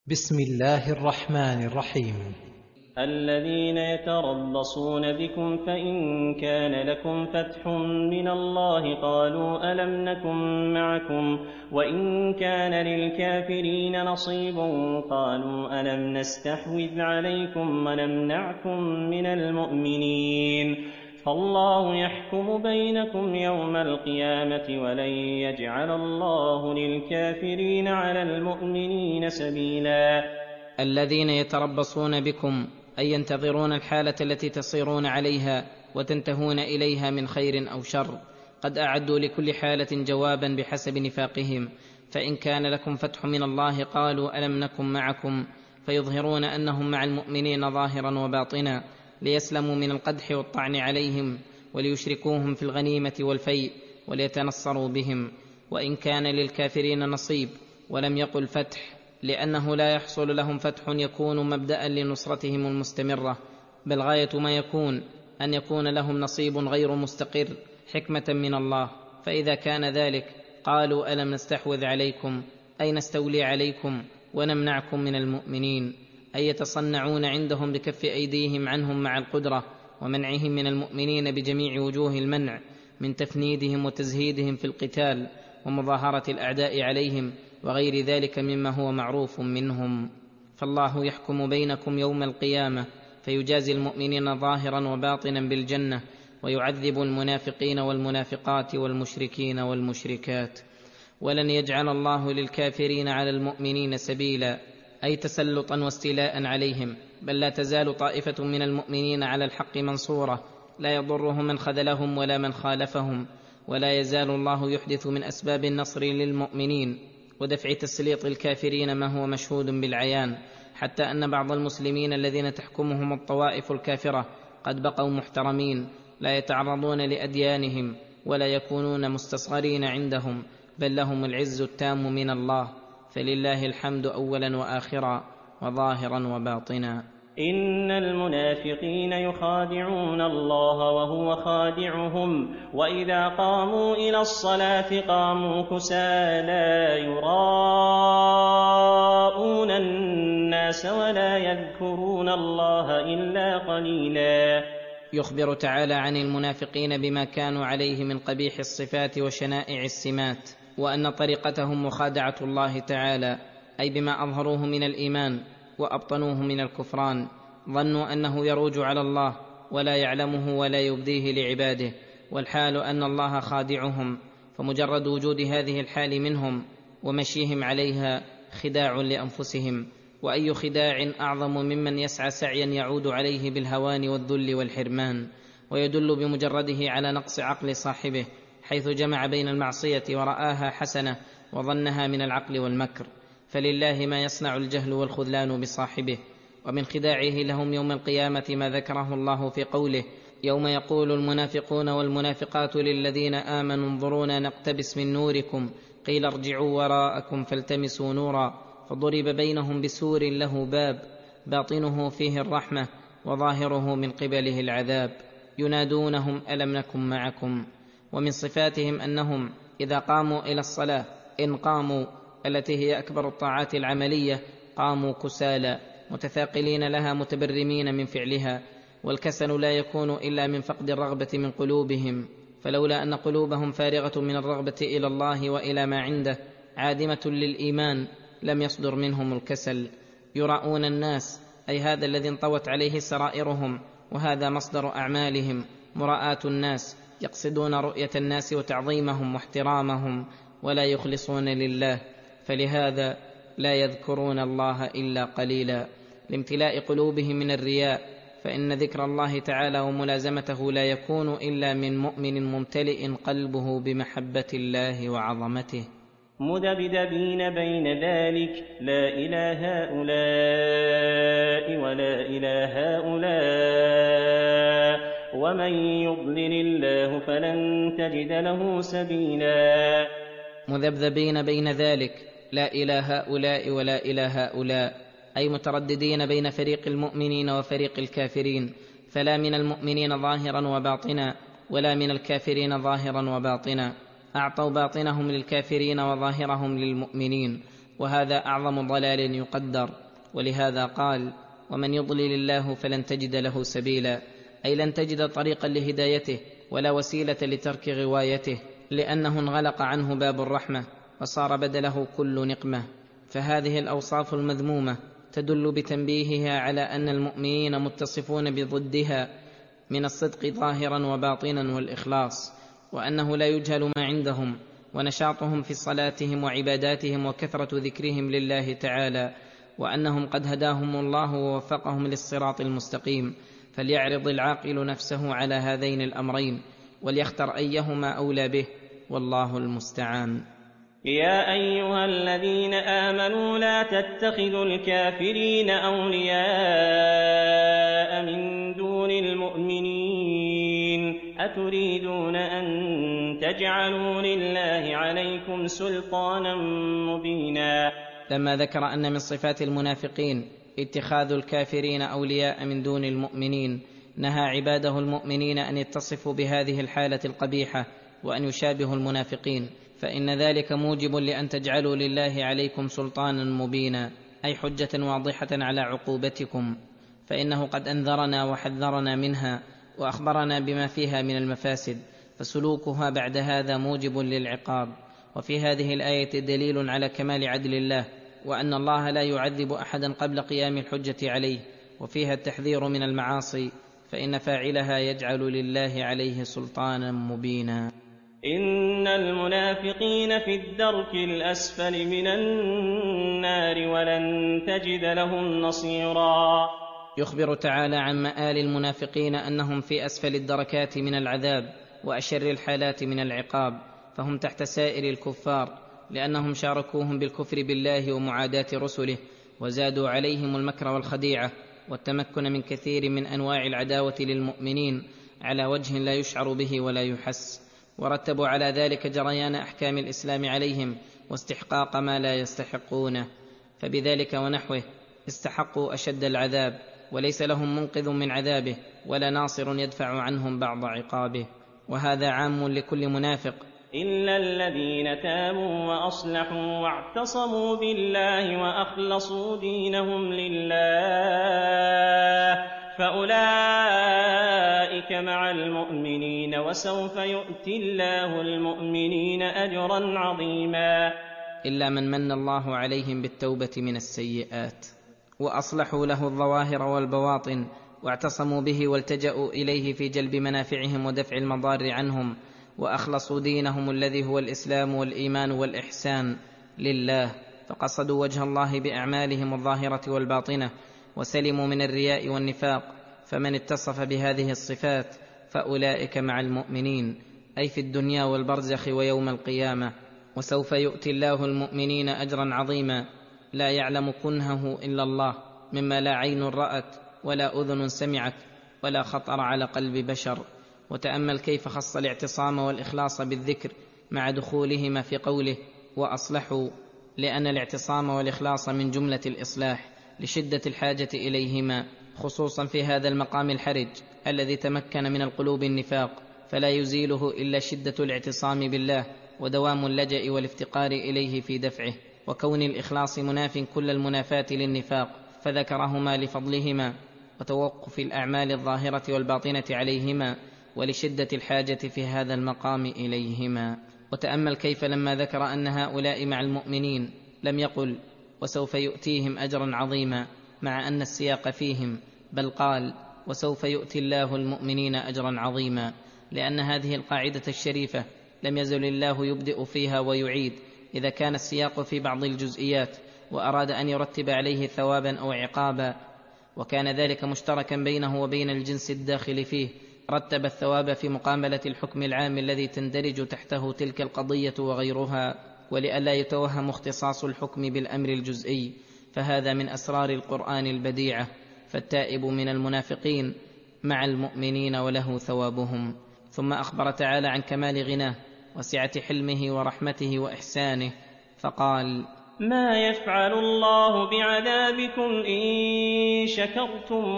بسم الله الرحمن الرحيم. الذين يتربصون بكم فإن كان لكم فتح من الله قالوا ألم نكن معكم وإن كان للكافرين نصيب قالوا ألم نستحوذ عليكم ونمنعكم من المؤمنين فالله يحكم بينكم يوم القيامة ولن يجعل الله للكافرين على المؤمنين سبيلا. الذين يتربصون بكم أي ينتظرون الحالة التي تصيرون عليها وتنتهون إليها من خير أو شر، قد أعدوا لكل حالة جوابا بحسب نفاقهم. فإن كان لكم فتح من الله قالوا ألم نكن معكم، فيظهرون أنهم مع المؤمنين ظاهرا وباطنا ليسلموا من القدح والطعن عليهم وليشركوهم في الغنيمة والفيء وليتنصروا بهم. وإن كان للكافرين نصيب ولم يقل فتح، لأنه لا يحصل لهم فتح يكون مبدأ لنصرتهم المستمرة، بل غاية ما يكون أن يكون لهم نصيب غير مستقر حكمة من الله. فإذا كان ذلك قالوا ألم نستحوذ عليكم أي نستولي عليكم ونمنعكم من المؤمنين، أي يتصنعون عندهم بكف أيديهم عنهم مع القدرة ومنعهم من المؤمنين بجميع وجوه المنع من تفنيدهم وتزهيدهم في القتال ومظاهرة الأعداء عليهم وغير ذلك مما هو معروف منهم. فالله يحكم بينكم يوم القيامة فيجازي المؤمنين ظاهرا وباطنا بالجنة، ويعذب المنافقين والمنافقات والمشركين والمشركات. ولن يجعل الله للكافرين على المؤمنين سبيلا، أي تسلطا واستيلاء عليهم، بل لا تزال طائفة من المؤمنين على الحق منصورة، لا يضرهم من خذلهم ولا من خالفهم. ولا يزال الله يحدث من أسباب النصر للمؤمنين ودفع تسليط الكافرين ما هو مشهود بالعيان، حتى أن بعض المسلمين الذين تحكمهم الطوائف الكافرة قد بقوا محترمين، لا يتعرضون لأديانهم ولا يكونون مستصغرين عندهم، بل لهم العز التام من الله. فلله الحمد أولا وآخرا وظاهرا وباطنا. إن المنافقين يخادعون الله وهو خادعهم وإذا قاموا إلى الصلاة قاموا كسالى يراءون الناس ولا يذكرون الله إلا قليلا. يخبر تعالى عن المنافقين بما كانوا عليه من قبيح الصفات وشنائع السمات، وأن طريقتهم مخادعة الله تعالى، أي بما أظهروه من الإيمان وأبطنوه من الكفران. ظنوا أنه يروج على الله ولا يعلمه ولا يبديه لعباده، والحال أن الله خادعهم، فمجرد وجود هذه الحال منهم ومشيهم عليها خداع لأنفسهم. وأي خداع أعظم ممن يسعى سعيا يعود عليه بالهوان والذل والحرمان، ويدل بمجرده على نقص عقل صاحبه، حيث جمع بين المعصية ورآها حسنة وظنها من العقل والمكر. فلله ما يصنع الجهل والخذلان بصاحبه. ومن خداعه لهم يوم القيامة ما ذكره الله في قوله: يوم يقول المنافقون والمنافقات للذين آمنوا انظرونا نقتبس من نوركم قيل ارجعوا وراءكم فالتمسوا نورا فضرب بينهم بسور له باب باطنه فيه الرحمة وظاهره من قبله العذاب ينادونهم ألم نكن معكم. ومن صفاتهم أنهم إذا قاموا إلى الصلاة إن قاموا، التي هي أكبر الطاعات العملية، قاموا كسالى متثاقلين لها متبرمين من فعلها. والكسل لا يكون إلا من فقد الرغبة من قلوبهم، فلولا أن قلوبهم فارغة من الرغبة إلى الله وإلى ما عنده عادمة للإيمان لم يصدر منهم الكسل. يراؤون الناس، أي هذا الذي انطوت عليه سرائرهم، وهذا مصدر أعمالهم مراءة الناس، يقصدون رؤية الناس وتعظيمهم واحترامهم ولا يخلصون لله، فلهذا لا يذكرون الله إلا قليلا لامتلاء قلوبهم من الرياء. فإن ذكر الله تعالى وملازمته لا يكون إلا من مؤمن ممتلئ قلبه بمحبة الله وعظمته، مذبذبين بين ذلك لا إله هؤلاء ولا إله هؤلاء ومن يضلل الله فلن تجد له سبيلا. مذبذبين بين ذلك لا إله هؤلاء ولا إله هؤلاء، أي مترددين بين فريق المؤمنين وفريق الكافرين، فلا من المؤمنين ظاهرا وباطنا ولا من الكافرين ظاهرا وباطنا، أعطوا باطنهم للكافرين وظاهرهم للمؤمنين، وهذا أعظم ضلال يقدر. ولهذا قال: ومن يضلل الله فلن تجد له سبيلا، أي لن تجد طريقا لهدايته ولا وسيلة لترك غوايته، لأنه انغلق عنه باب الرحمة وصار بدله كل نقمة. فهذه الأوصاف المذمومة تدل بتنبيهها على أن المؤمنين متصفون بضدها من الصدق ظاهرا وباطنا والإخلاص، وأنه لا يجهل ما عندهم ونشاطهم في صلاتهم وعباداتهم وكثرة ذكرهم لله تعالى، وأنهم قد هداهم الله ووفقهم للصراط المستقيم. فليعرض العاقل نفسه على هذين الأمرين وليختر أيهما أولى به، والله المستعان. يا أيها الذين آمنوا لا تتخذوا الكافرين أولياء من دون المؤمنين، أتريدون أن تجعلوا لله عليكم سلطانا مبينا. لما ذكر أن من صفات المنافقين اتخاذ الكافرين أولياء من دون المؤمنين، نهى عباده المؤمنين أن يتصفوا بهذه الحالة القبيحة وأن يشابهوا المنافقين، فإن ذلك موجب لأن تجعلوا لله عليكم سلطانا مبينا، أي حجة واضحة على عقوبتكم، فإنه قد أنذرنا وحذرنا منها وأخبرنا بما فيها من المفاسد، فسلوكها بعد هذا موجب للعقاب. وفي هذه الآية دليل على كمال عدل الله، وأن الله لا يعذب أحدا قبل قيام الحجة عليه، وفيها التحذير من المعاصي، فإن فاعلها يجعل لله عليه سلطانا مبينا. إن المنافقين في الدرك الأسفل من النار ولن تجد لهم نصيرا. يخبر تعالى عن مآل المنافقين أنهم في أسفل الدركات من العذاب وأشر الحالات من العقاب، فهم تحت سائر الكفار، لأنهم شاركوهم بالكفر بالله ومعاداة رسله، وزادوا عليهم المكر والخديعة والتمكن من كثير من أنواع العداوة للمؤمنين على وجه لا يشعر به ولا يحس، ورتبوا على ذلك جريان أحكام الإسلام عليهم واستحقاق ما لا يستحقونه، فبذلك ونحوه استحقوا أشد العذاب، وليس لهم منقذ من عذابه ولا ناصر يدفع عنهم بعض عقابه. وهذا عام لكل منافق، إلا الذين تابوا وأصلحوا واعتصموا بالله وأخلصوا دينهم لله فأولئك مع المؤمنين، وسوف يؤتي الله المؤمنين أجرا عظيما. إلا من من الله عليهم بالتوبة من السيئات، وأصلحوا له الظواهر والبواطن، واعتصموا به والتجأوا إليه في جلب منافعهم ودفع المضار عنهم، وأخلصوا دينهم الذي هو الإسلام والإيمان والإحسان لله، فقصدوا وجه الله بأعمالهم الظاهرة والباطنة، وسلموا من الرياء والنفاق. فمن اتصف بهذه الصفات فأولئك مع المؤمنين، أي في الدنيا والبرزخ ويوم القيامة. وسوف يؤتي الله المؤمنين أجرا عظيما لا يعلم كنهه إلا الله، مما لا عين رأت ولا أذن سمعت ولا خطر على قلب بشر. وتأمل كيف خص الاعتصام والإخلاص بالذكر مع دخولهما في قوله وأصلحوا، لأن الاعتصام والإخلاص من جملة الإصلاح لشدة الحاجة إليهما، خصوصا في هذا المقام الحرج الذي تمكن من القلوب النفاق، فلا يزيله إلا شدة الاعتصام بالله ودوام اللجأ والافتقار إليه في دفعه، وكون الإخلاص مناف كل المنافاة للنفاق، فذكرهما لفضلهما وتوقف الأعمال الظاهرة والباطنة عليهما ولشدة الحاجة في هذا المقام إليهما. وتأمل كيف لما ذكر أن هؤلاء مع المؤمنين لم يقل وسوف يؤتيهم أجرا عظيما مع أن السياق فيهم، بل قال وسوف يؤتي الله المؤمنين أجرا عظيما، لأن هذه القاعدة الشريفة لم يزل الله يبدئ فيها ويعيد إذا كان السياق في بعض الجزئيات وأراد أن يرتب عليه ثوابا أو عقابا، وكان ذلك مشتركا بينه وبين الجنس الداخل فيه، رتب الثواب في مقابلة الحكم العام الذي تندرج تحته تلك القضية وغيرها، ولئلا يتوهم اختصاص الحكم بالأمر الجزئي، فهذا من أسرار القرآن البديعة. فالتائب من المنافقين مع المؤمنين وله ثوابهم. ثم أخبر تعالى عن كمال غناه وسعة حلمه ورحمته وإحسانه، فقال ما يفعل الله بعذابكم إن شكرتم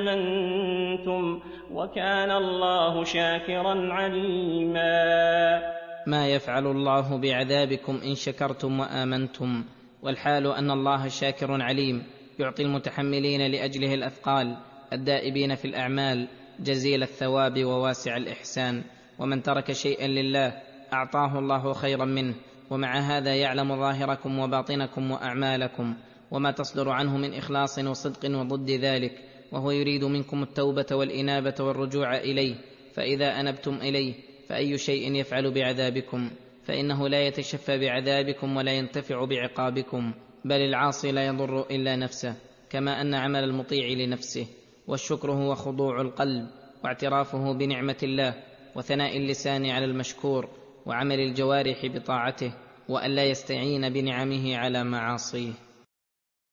وآمنتم وكان الله شاكرا عليما. ما يفعل الله بعذابكم إن شكرتم وآمنتم، والحال ان الله شاكر عليم يعطي المتحملين لاجله الاثقال الدائبين في الاعمال جزيل الثواب وواسع الاحسان. ومن ترك شيئا لله اعطاه الله خيرا منه، ومع هذا يعلم ظاهركم وباطنكم واعمالكم وما تصدر عنه من اخلاص وصدق وضد ذلك، وهو يريد منكم التوبه والانابه والرجوع اليه. فاذا انبتم اليه فاي شيء يفعل بعذابكم؟ فانه لا يتشفى بعذابكم ولا ينتفع بعقابكم، بل العاصي لا يضر الا نفسه، كما ان عمل المطيع لنفسه. والشكر هو خضوع القلب واعترافه بنعمه الله وثناء اللسان على المشكور وعمل الجوارح بطاعته، والا يستعين بنعمه على معاصيه.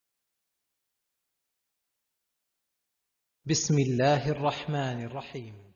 بسم الله الرحمن الرحيم.